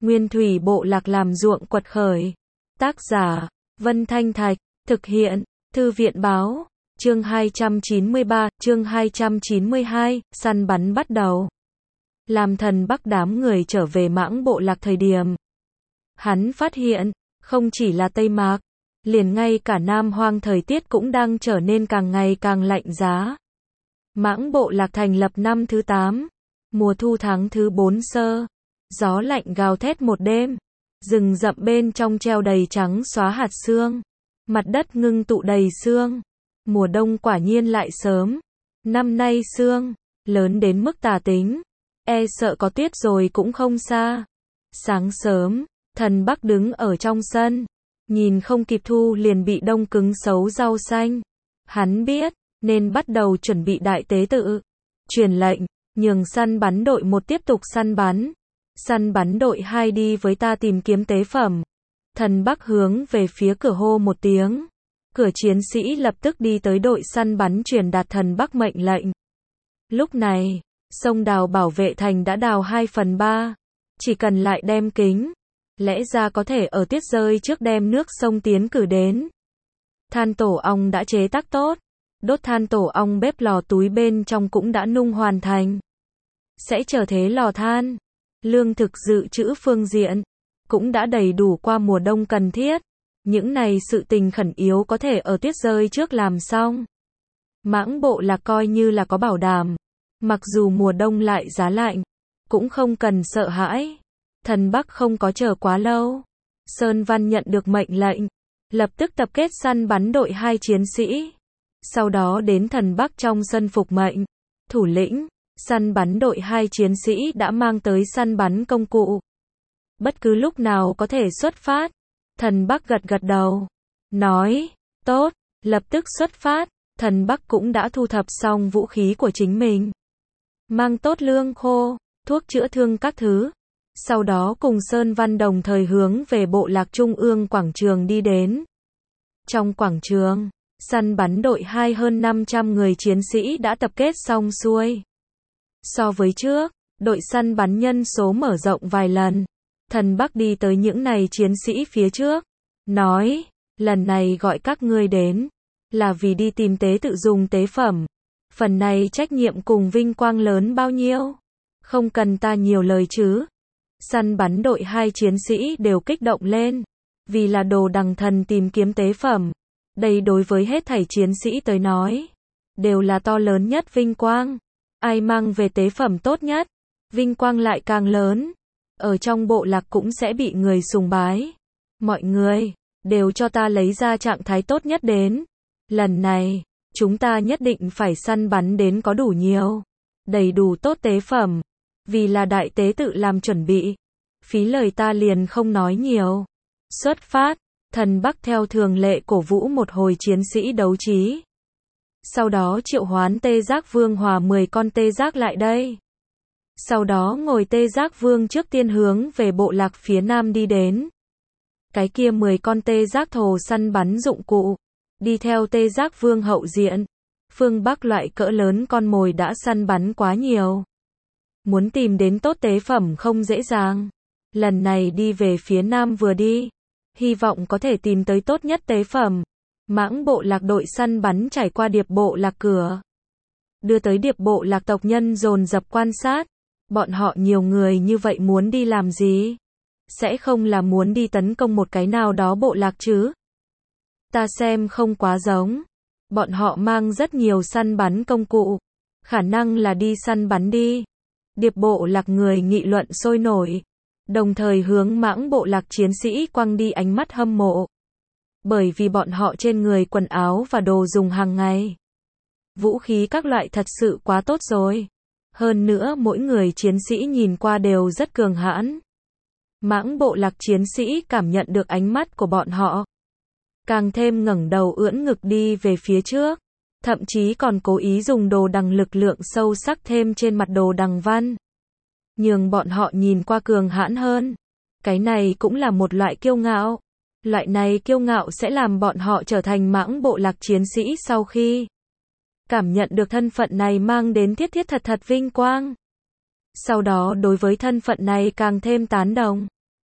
Nguyên thủy bộ lạc làm ruộng quật khởi. Tác giả, Vân Thanh Thạch, thực hiện, Thư viện báo, chương 293, chương 292, săn bắn bắt đầu. Làm Thần Bắc đám người trở về Mãng bộ lạc thời điểm. Hắn phát hiện, không chỉ là Tây Mạc, liền ngay cả Nam Hoang thời tiết cũng đang trở nên càng ngày càng lạnh giá. Mãng bộ lạc thành lập năm thứ 8, mùa thu tháng thứ 4 sơ. Gió lạnh gào thét một đêm, rừng rậm bên trong treo đầy trắng xóa hạt sương, mặt đất ngưng tụ đầy sương. Mùa đông quả nhiên lại sớm. Năm nay sương lớn đến mức tà tính, e sợ có tuyết rồi cũng không xa. Sáng sớm, Thần Bắc đứng ở trong sân, nhìn không kịp thu liền bị đông cứng xấu rau xanh. Hắn biết, nên bắt đầu chuẩn bị đại tế tự. Truyền lệnh, nhường săn bắn đội 1 tiếp tục săn bắn. Săn bắn đội 2 đi với ta tìm kiếm tế phẩm. Thần Bắc hướng về phía cửa hô một tiếng. Cửa chiến sĩ lập tức đi tới đội săn bắn truyền đạt Thần Bắc mệnh lệnh. Lúc này, sông đào bảo vệ thành đã đào 2/3. Chỉ cần lại đem kính. Lẽ ra có thể ở tuyết rơi trước đem nước sông tiến cử đến. Than tổ ong đã chế tác tốt. Đốt than tổ ong bếp lò túi bên trong cũng đã nung hoàn thành. Sẽ trở thế lò than. Lương thực dự trữ phương diện cũng đã đầy đủ qua mùa đông cần thiết. Những này sự tình khẩn yếu có thể ở tuyết rơi trước làm xong. Mãng bộ lạc coi như là có bảo đảm. Mặc dù mùa đông lại giá lạnh, cũng không cần sợ hãi. Thần Bắc không có chờ quá lâu. Sơn Văn nhận được mệnh lệnh, lập tức tập kết săn bắn đội 2 chiến sĩ. Sau đó đến Thần Bắc trong sân phục mệnh. Thủ lĩnh, săn bắn đội 2 chiến sĩ đã mang tới săn bắn công cụ. Bất cứ lúc nào có thể xuất phát. Thần Bắc gật gật đầu. Nói, tốt, lập tức xuất phát. Thần Bắc cũng đã thu thập xong vũ khí của chính mình. Mang tốt lương khô, thuốc chữa thương các thứ. Sau đó cùng Sơn Văn đồng thời hướng về bộ lạc trung ương quảng trường đi đến. Trong quảng trường, săn bắn đội 2 hơn 500 người chiến sĩ đã tập kết xong xuôi. So với trước, đội săn bắn nhân số mở rộng vài lần. Thần Bắc đi tới những này chiến sĩ phía trước. Nói, lần này gọi các ngươi đến, là vì đi tìm tế tự dùng tế phẩm. Phần này trách nhiệm cùng vinh quang lớn bao nhiêu? Không cần ta nhiều lời chứ. Săn bắn đội 2 chiến sĩ đều kích động lên. Vì là đồ đằng thần tìm kiếm tế phẩm. Đây đối với hết thảy chiến sĩ tới nói, đều là to lớn nhất vinh quang. Ai mang về tế phẩm tốt nhất, vinh quang lại càng lớn. Ở trong bộ lạc cũng sẽ bị người sùng bái. Mọi người, đều cho ta lấy ra trạng thái tốt nhất đến. Lần này, chúng ta nhất định phải săn bắn đến có đủ nhiều, đầy đủ tốt tế phẩm. Vì là đại tế tự làm chuẩn bị. Phí lời ta liền không nói nhiều. Xuất phát, Thần Bắc theo thường lệ cổ vũ một hồi chiến sĩ đấu trí. Sau đó triệu hoán tê giác vương hòa 10 con tê giác lại đây. Sau đó ngồi tê giác vương trước tiên hướng về bộ lạc phía nam đi đến. Cái kia 10 con tê giác thồ săn bắn dụng cụ. Đi theo tê giác vương hậu diện. Phương Bắc loại cỡ lớn con mồi đã săn bắn quá nhiều. Muốn tìm đến tốt tế phẩm không dễ dàng. Lần này đi về phía nam vừa đi. Hy vọng có thể tìm tới tốt nhất tế phẩm. Mãng bộ lạc đội săn bắn trải qua điệp bộ lạc cửa. Đưa tới điệp bộ lạc tộc nhân dồn dập quan sát. Bọn họ nhiều người như vậy muốn đi làm gì? Sẽ không là muốn đi tấn công một cái nào đó bộ lạc chứ? Ta xem không quá giống. Bọn họ mang rất nhiều săn bắn công cụ. Khả năng là đi săn bắn đi. Điệp bộ lạc người nghị luận sôi nổi. Đồng thời hướng mãng bộ lạc chiến sĩ quăng đi ánh mắt hâm mộ. Bởi vì bọn họ trên người quần áo và đồ dùng hàng ngày. Vũ khí các loại thật sự quá tốt rồi. Hơn nữa mỗi người chiến sĩ nhìn qua đều rất cường hãn. Mãng bộ lạc chiến sĩ cảm nhận được ánh mắt của bọn họ. Càng thêm ngẩng đầu ưỡn ngực đi về phía trước. Thậm chí còn cố ý dùng đồ đằng lực lượng sâu sắc thêm trên mặt đồ đằng văn. Nhường bọn họ nhìn qua cường hãn hơn. Cái này cũng là một loại kiêu ngạo. Loại này kiêu ngạo sẽ làm bọn họ trở thành mãng bộ lạc chiến sĩ sau khi cảm nhận được thân phận này mang đến thiết thiết thật thật vinh quang. Sau đó đối với thân phận này càng thêm tán đồng.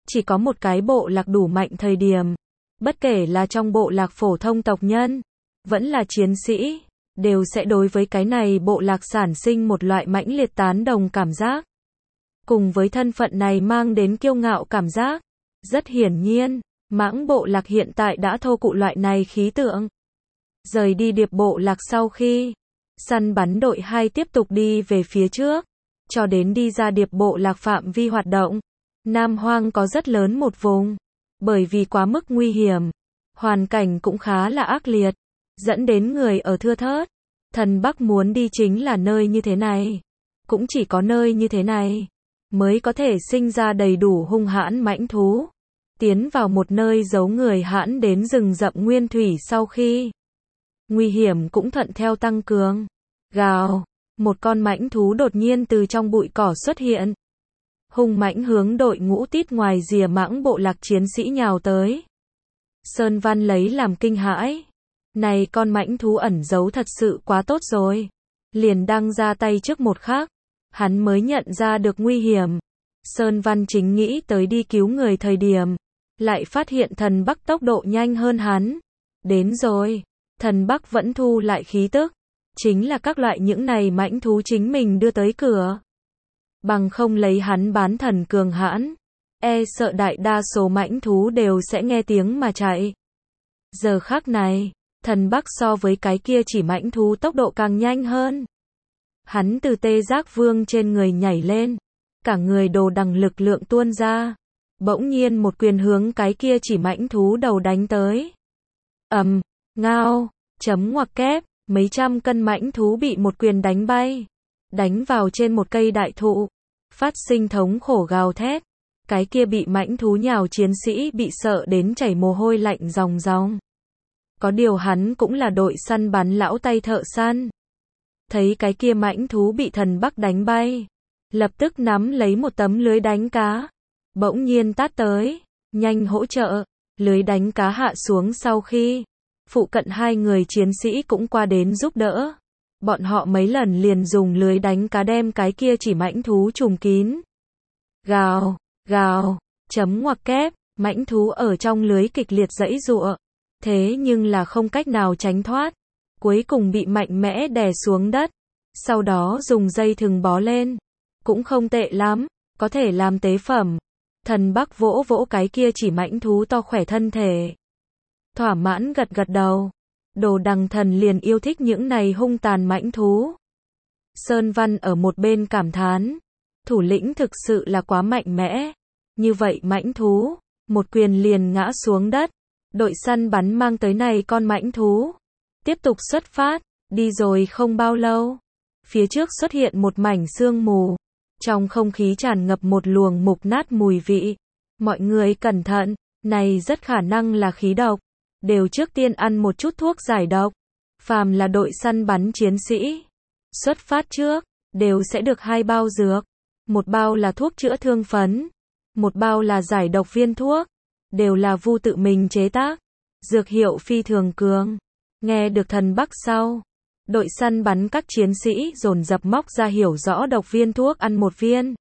chỉ có một cái bộ lạc đủ mạnh thời điểm. Bất kể là trong bộ lạc phổ thông tộc nhân, vẫn là chiến sĩ, đều sẽ đối với cái này bộ lạc sản sinh một loại mãnh liệt tán đồng cảm giác. Cùng với thân phận này mang đến kiêu ngạo cảm giác. Rất hiển nhiên, mãng bộ lạc hiện tại đã thô cụ loại này khí tượng. Rời đi điệp bộ lạc sau khi, săn bắn đội 2 tiếp tục đi về phía trước, cho đến đi ra điệp bộ lạc phạm vi hoạt động. Nam Hoang có rất lớn một vùng, bởi vì quá mức nguy hiểm, hoàn cảnh cũng khá là ác liệt, dẫn đến người ở thưa thớt. Thần Bắc muốn đi chính là nơi như thế này, cũng chỉ có nơi như thế này mới có thể sinh ra đầy đủ hung hãn mãnh thú. Tiến vào một nơi giấu người hãn đến rừng rậm nguyên thủy sau khi, nguy hiểm cũng thuận theo tăng cường. Gào, một con mãnh thú đột nhiên từ trong bụi cỏ xuất hiện. Hung mãnh hướng đội ngũ tít ngoài rìa mãng bộ lạc chiến sĩ nhào tới. Sơn Văn lấy làm kinh hãi. Này con mãnh thú ẩn giấu thật sự quá tốt rồi. Liền đang ra tay trước một khắc, hắn mới nhận ra được nguy hiểm. Sơn Văn chính nghĩ tới đi cứu người thời điểm, lại phát hiện thần Bắc tốc độ nhanh hơn hắn. Đến rồi, thần Bắc vẫn thu lại khí tức. Chính là các loại những này mãnh thú chính mình đưa tới cửa. Bằng không lấy hắn bán thần cường hãn, e sợ đại đa số mãnh thú đều sẽ nghe tiếng mà chạy. Giờ khắc này, thần Bắc so với cái kia chỉ mãnh thú tốc độ càng nhanh hơn. Hắn từ tê giác vương trên người nhảy lên, cả người đồ đằng lực lượng tuôn ra, bỗng nhiên một quyền hướng cái kia chỉ mãnh thú đầu đánh tới. Ngao, chấm ngoặc kép, mấy trăm cân mãnh thú bị một quyền đánh bay, đánh vào trên một cây đại thụ, phát sinh thống khổ gào thét. Cái kia bị mãnh thú nhào chiến sĩ bị sợ đến chảy mồ hôi lạnh ròng ròng. Có điều hắn cũng là đội săn bắn lão tay thợ săn. Thấy cái kia mãnh thú bị thần Bắc đánh bay, lập tức nắm lấy một tấm lưới đánh cá, bỗng nhiên tát tới, nhanh hỗ trợ. Lưới đánh cá hạ xuống sau khi, phụ cận hai người chiến sĩ cũng qua đến giúp đỡ. Bọn họ mấy lần liền dùng lưới đánh cá đem cái kia chỉ mãnh thú trùm kín. Gào, gào, chấm ngoặc kép, mãnh thú ở trong lưới kịch liệt giãy giụa, thế nhưng là không cách nào tránh thoát, cuối cùng bị mạnh mẽ đè xuống đất, sau đó dùng dây thừng bó lên, cũng không tệ lắm, có thể làm tế phẩm. Thần Bắc vỗ vỗ cái kia chỉ mãnh thú to khỏe thân thể, thỏa mãn gật gật đầu. Đồ đằng thần liền yêu thích những này hung tàn mãnh thú. Sơn Văn ở một bên cảm thán, thủ lĩnh thực sự là quá mạnh mẽ. Như vậy mãnh thú, một quyền liền ngã xuống đất. Đội săn bắn mang tới này con mãnh thú, tiếp tục xuất phát, đi rồi không bao lâu. Phía trước xuất hiện một mảnh sương mù, trong không khí tràn ngập một luồng mục nát mùi vị. Mọi người cẩn thận, này rất khả năng là khí độc. Đều trước tiên ăn một chút thuốc giải độc. Phàm là đội săn bắn chiến sĩ, xuất phát trước, đều sẽ được 2 bao dược. Một bao là thuốc chữa thương phấn, một bao là giải độc viên thuốc. Đều là Vu tự mình chế tác, dược hiệu phi thường cường. Nghe được thần Bắc sau, đội săn bắn các chiến sĩ dồn dập móc ra hiểu rõ độc viên thuốc ăn một viên.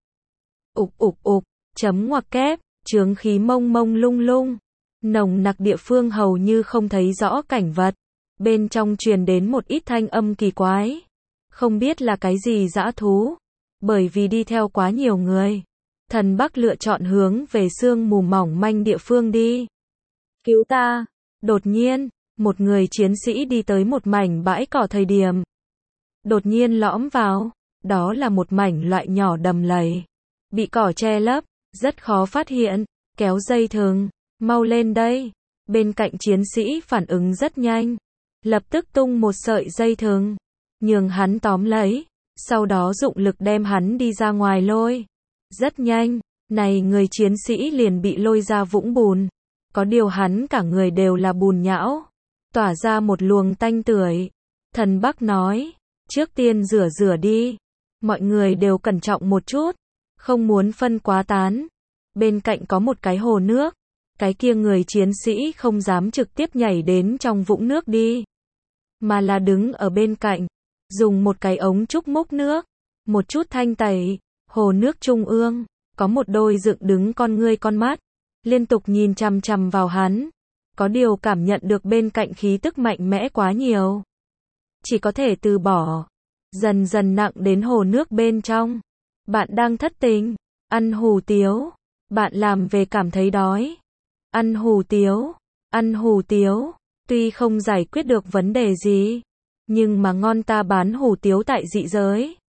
Ục, chấm ngoặc kép, chướng khí mông mông lung lung. Nồng nặc địa phương hầu như không thấy rõ cảnh vật. Bên trong truyền đến một ít thanh âm kỳ quái. Không biết là cái gì dã thú. Bởi vì đi theo quá nhiều người, thần Bắc lựa chọn hướng về sương mù mỏng manh địa phương đi. Cứu ta! Đột nhiên, một người chiến sĩ đi tới một mảnh bãi cỏ thời điểm. Đột nhiên lõm vào. Đó là một mảnh loại nhỏ đầm lầy. Bị cỏ che lấp, rất khó phát hiện. Kéo dây thừng. Mau lên đây. Bên cạnh chiến sĩ phản ứng rất nhanh. Lập tức tung một sợi dây thừng, nhường hắn tóm lấy. Sau đó dụng lực đem hắn đi ra ngoài lôi. Rất nhanh, này người chiến sĩ liền bị lôi ra vũng bùn. Có điều hắn cả người đều là bùn nhão, tỏa ra một luồng tanh tưởi. Thần Bắc nói, trước tiên rửa đi. Mọi người đều cẩn trọng một chút, không muốn phân quá tán. Bên cạnh có một cái hồ nước. Cái kia người chiến sĩ không dám trực tiếp nhảy đến trong vũng nước đi, mà là đứng ở bên cạnh, dùng một cái ống trúc múc nước, một chút thanh tẩy. Hồ nước trung ương, có một đôi dựng đứng con ngươi con mắt, liên tục nhìn chằm chằm vào hắn. Có điều cảm nhận được bên cạnh khí tức mạnh mẽ quá nhiều. Chỉ có thể từ bỏ. Dần dần nặng đến hồ nước bên trong. Bạn đang thất tình. Ăn hủ tiếu. Bạn làm về cảm thấy đói. Ăn hủ tiếu. Ăn hủ tiếu. Tuy không giải quyết được vấn đề gì. Nhưng mà ngon, ta bán hủ tiếu tại dị giới.